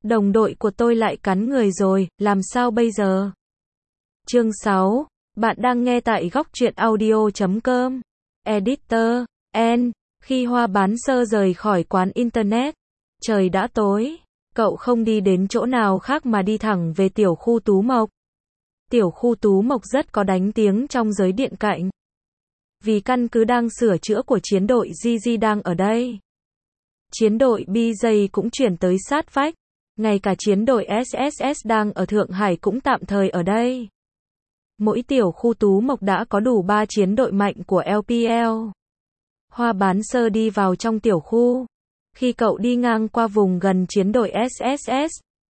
Đồng đội của tôi lại cắn người rồi, làm sao bây giờ? Chương 6. Bạn đang nghe tại góc truyện audio.com. Editor, N. Khi Hoa Bán Sơ rời khỏi quán internet, trời đã tối. Cậu không đi đến chỗ nào khác mà đi thẳng về tiểu khu Tú Mộc. Tiểu khu Tú Mộc rất có đánh tiếng trong giới điện cạnh. Vì căn cứ đang sửa chữa của chiến đội GG đang ở đây. Chiến đội BJ cũng chuyển tới sát vách. Ngay cả chiến đội SSS đang ở Thượng Hải cũng tạm thời ở đây. Mỗi tiểu khu Tú Mộc đã có đủ 3 chiến đội mạnh của LPL. Hoa Bán Sơ đi vào trong tiểu khu. Khi cậu đi ngang qua vùng gần chiến đội SSS,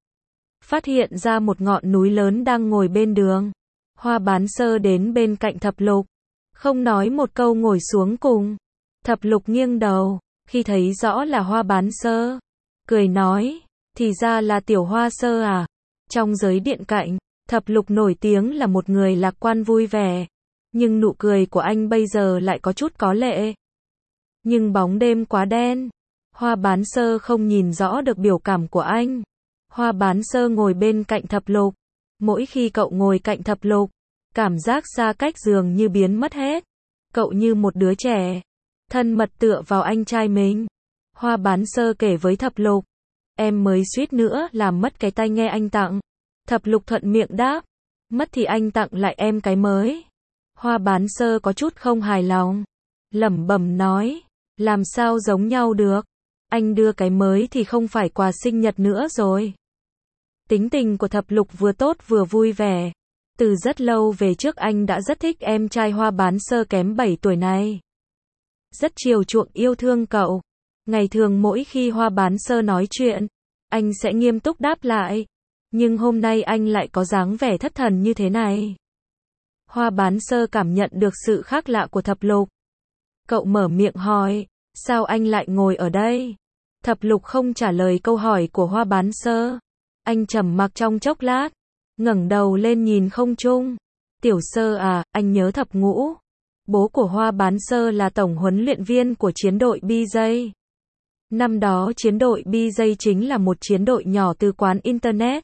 phát hiện ra một ngọn núi lớn đang ngồi bên đường. Hoa Bán Sơ đến bên cạnh Thập Lục, không nói một câu ngồi xuống cùng. Thập Lục nghiêng đầu, khi thấy rõ là Hoa Bán Sơ, cười nói, thì ra là tiểu Hoa Sơ à. Trong giới điện cạnh, Thập Lục nổi tiếng là một người lạc quan vui vẻ, nhưng nụ cười của anh bây giờ lại có chút có lệ. Nhưng bóng đêm quá đen, Hoa Bán Sơ không nhìn rõ được biểu cảm của anh. Hoa Bán Sơ ngồi bên cạnh Thập Lục. Mỗi khi cậu ngồi cạnh Thập Lục, cảm giác xa cách dường như biến mất hết. Cậu như một đứa trẻ, thân mật tựa vào anh trai mình. Hoa Bán Sơ kể với Thập Lục, em mới suýt nữa làm mất cái tai nghe anh tặng. Thập Lục thuận miệng đáp, mất thì anh tặng lại em cái mới. Hoa Bán Sơ có chút không hài lòng, lẩm bẩm nói, làm sao giống nhau được, anh đưa cái mới thì không phải quà sinh nhật nữa rồi. Tính tình của Thập Lục vừa tốt vừa vui vẻ. Từ rất lâu về trước anh đã rất thích em trai Hoa Bán Sơ kém 7 tuổi này. Rất chiều chuộng yêu thương cậu. Ngày thường mỗi khi Hoa Bán Sơ nói chuyện, anh sẽ nghiêm túc đáp lại. Nhưng hôm nay anh lại có dáng vẻ thất thần như thế này. Hoa Bán Sơ cảm nhận được sự khác lạ của Thập Lục. Cậu mở miệng hỏi, sao anh lại ngồi ở đây? Thập Lục không trả lời câu hỏi của Hoa Bán Sơ. Anh trầm mặc trong chốc lát, ngẩng đầu lên nhìn không trung. Tiểu Sơ à, anh nhớ Thập Ngũ. Bố của Hoa Bán Sơ là tổng huấn luyện viên của chiến đội BJ. Năm đó chiến đội BJ chính là một chiến đội nhỏ từ quán internet.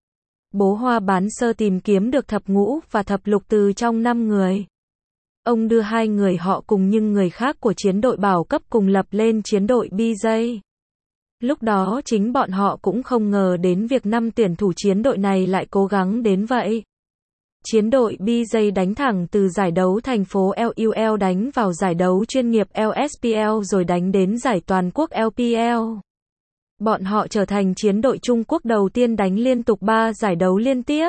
Bố Hoa Bán Sơ tìm kiếm được Thập Ngũ và Thập Lục từ trong 5 người. Ông đưa 2 người họ cùng nhưng người khác của chiến đội bảo cấp cùng lập lên chiến đội BJ. Lúc đó chính bọn họ cũng không ngờ đến việc 5 tuyển thủ chiến đội này lại cố gắng đến vậy. Chiến đội BJ đánh thẳng từ giải đấu thành phố LUL đánh vào giải đấu chuyên nghiệp LSPL rồi đánh đến giải toàn quốc LPL. Bọn họ trở thành chiến đội Trung Quốc đầu tiên đánh liên tục 3 giải đấu liên tiếp.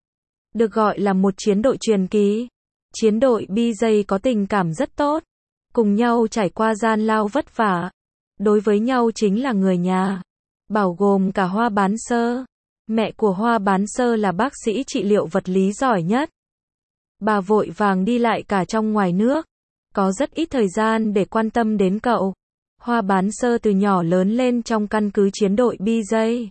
Được gọi là một chiến đội truyền kỳ. Chiến đội BJ có tình cảm rất tốt, cùng nhau trải qua gian lao vất vả. Đối với nhau chính là người nhà, bao gồm cả Hoa Bán Sơ. Mẹ của Hoa Bán Sơ là bác sĩ trị liệu vật lý giỏi nhất. Bà vội vàng đi lại cả trong ngoài nước, có rất ít thời gian để quan tâm đến cậu. Hoa Bán Sơ từ nhỏ lớn lên trong căn cứ chiến đội BJ.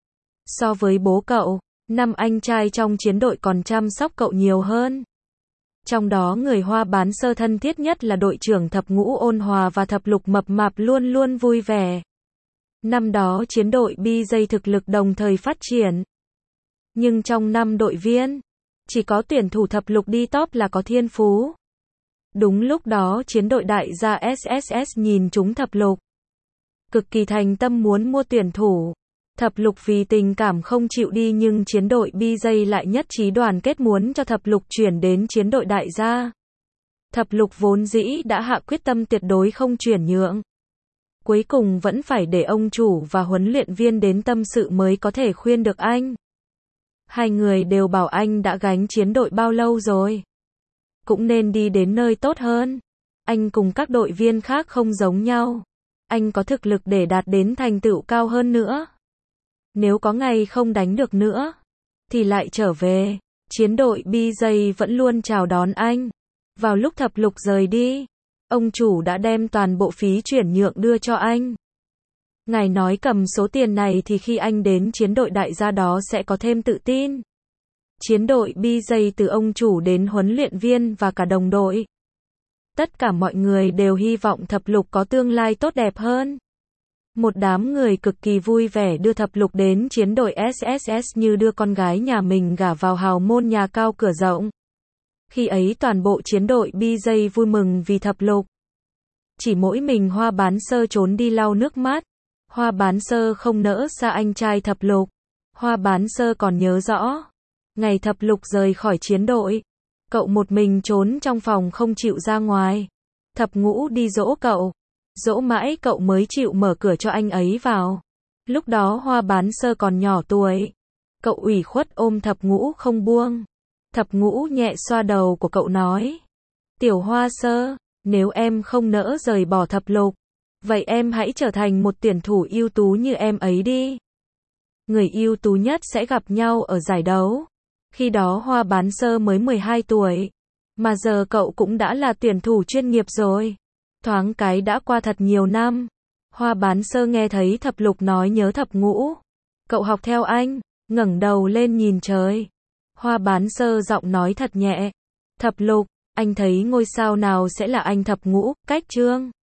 So với bố cậu, 5 anh trai trong chiến đội còn chăm sóc cậu nhiều hơn. Trong đó người Hoa Bán Sơ thân thiết nhất là đội trưởng Thập Ngũ ôn hòa và Thập Lục mập mạp luôn luôn vui vẻ. Năm đó chiến đội BJ thực lực đồng thời phát triển. Nhưng trong 5 đội viên, chỉ có tuyển thủ Thập Lục đi top là có thiên phú. Đúng lúc đó chiến đội đại gia SSS nhìn trúng Thập Lục. Cực kỳ thành tâm muốn mua tuyển thủ. Thập Lục vì tình cảm không chịu đi nhưng chiến đội BJ lại nhất trí đoàn kết muốn cho Thập Lục chuyển đến chiến đội đại gia. Thập Lục vốn dĩ đã hạ quyết tâm tuyệt đối không chuyển nhượng. Cuối cùng vẫn phải để ông chủ và huấn luyện viên đến tâm sự mới có thể khuyên được anh. 2 người đều bảo anh đã gánh chiến đội bao lâu rồi, cũng nên đi đến nơi tốt hơn. Anh cùng các đội viên khác không giống nhau. Anh có thực lực để đạt đến thành tựu cao hơn nữa. Nếu có ngày không đánh được nữa, thì lại trở về. Chiến đội BJ vẫn luôn chào đón anh. Vào lúc Thập Lục rời đi, ông chủ đã đem toàn bộ phí chuyển nhượng đưa cho anh. Ngài nói cầm số tiền này thì khi anh đến chiến đội đại gia đó sẽ có thêm tự tin. Chiến đội BJ từ ông chủ đến huấn luyện viên và cả đồng đội. Tất cả mọi người đều hy vọng Thập Lục có tương lai tốt đẹp hơn. Một đám người cực kỳ vui vẻ đưa Thập Lục đến chiến đội SSS như đưa con gái nhà mình gả vào hào môn nhà cao cửa rộng. Khi ấy toàn bộ chiến đội BJ vui mừng vì Thập Lục. Chỉ mỗi mình Hoa Bán Sơ trốn đi lau nước mắt. Hoa Bán Sơ không nỡ xa anh trai Thập Lục. Hoa Bán Sơ còn nhớ rõ. Ngày Thập Lục rời khỏi chiến đội. Cậu một mình trốn trong phòng không chịu ra ngoài. Thập Ngũ đi dỗ cậu. Dỗ mãi cậu mới chịu mở cửa cho anh ấy vào. Lúc đó Hoa Bán Sơ còn nhỏ tuổi. Cậu ủy khuất ôm Thập Ngũ không buông. Thập Ngũ nhẹ xoa đầu của cậu nói. Tiểu Hoa Sơ, nếu em không nỡ rời bỏ Thập Lục, vậy em hãy trở thành một tuyển thủ ưu tú như em ấy đi. Người ưu tú nhất sẽ gặp nhau ở giải đấu. Khi đó Hoa Bán Sơ mới 12 tuổi. Mà giờ cậu cũng đã là tuyển thủ chuyên nghiệp rồi. Thoáng cái đã qua thật nhiều năm. Hoa Bán Sơ nghe thấy Thập Lục nói nhớ Thập Ngũ. Cậu học theo anh, ngẩng đầu lên nhìn trời. Hoa Bán Sơ giọng nói thật nhẹ. Thập Lục, anh thấy ngôi sao nào sẽ là anh Thập Ngũ, cách Trương.